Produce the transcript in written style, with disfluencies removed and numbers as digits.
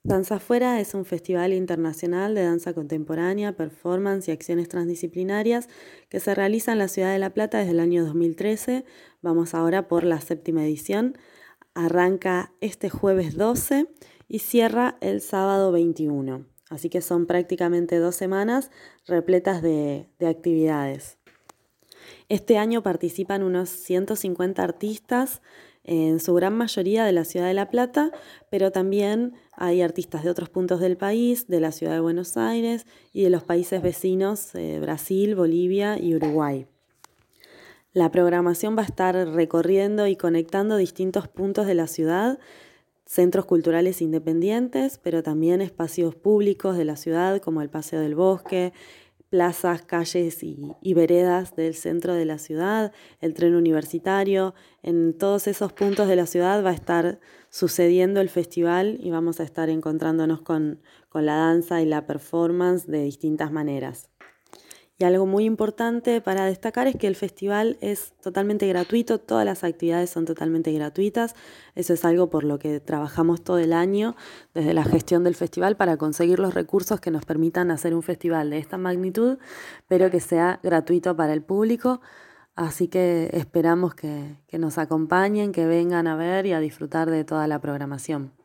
Danza Afuera es un festival internacional de danza contemporánea, performance y acciones transdisciplinarias que se realiza en la ciudad de La Plata desde el año 2013. Vamos ahora por la 7ª edición. Arranca este jueves 12 y cierra el sábado 21. Así que son prácticamente 2 semanas repletas de actividades. Este año participan unos 150 artistas, en su gran mayoría de la ciudad de La Plata, pero también hay artistas de otros puntos del país, de la ciudad de Buenos Aires y de los países vecinos, Brasil, Bolivia y Uruguay. La programación va a estar recorriendo y conectando distintos puntos de la ciudad, centros culturales independientes, pero también espacios públicos de la ciudad como el Paseo del Bosque, plazas, calles y veredas del centro de la ciudad, el tren universitario. En todos esos puntos de la ciudad va a estar sucediendo el festival y vamos a estar encontrándonos con la danza y la performance de distintas maneras. Y algo muy importante para destacar es que el festival es totalmente gratuito, todas las actividades son totalmente gratuitas. Eso es algo por lo que trabajamos todo el año desde la gestión del festival para conseguir los recursos que nos permitan hacer un festival de esta magnitud, pero que sea gratuito para el público. Así que esperamos que nos acompañen, que vengan a ver y a disfrutar de toda la programación.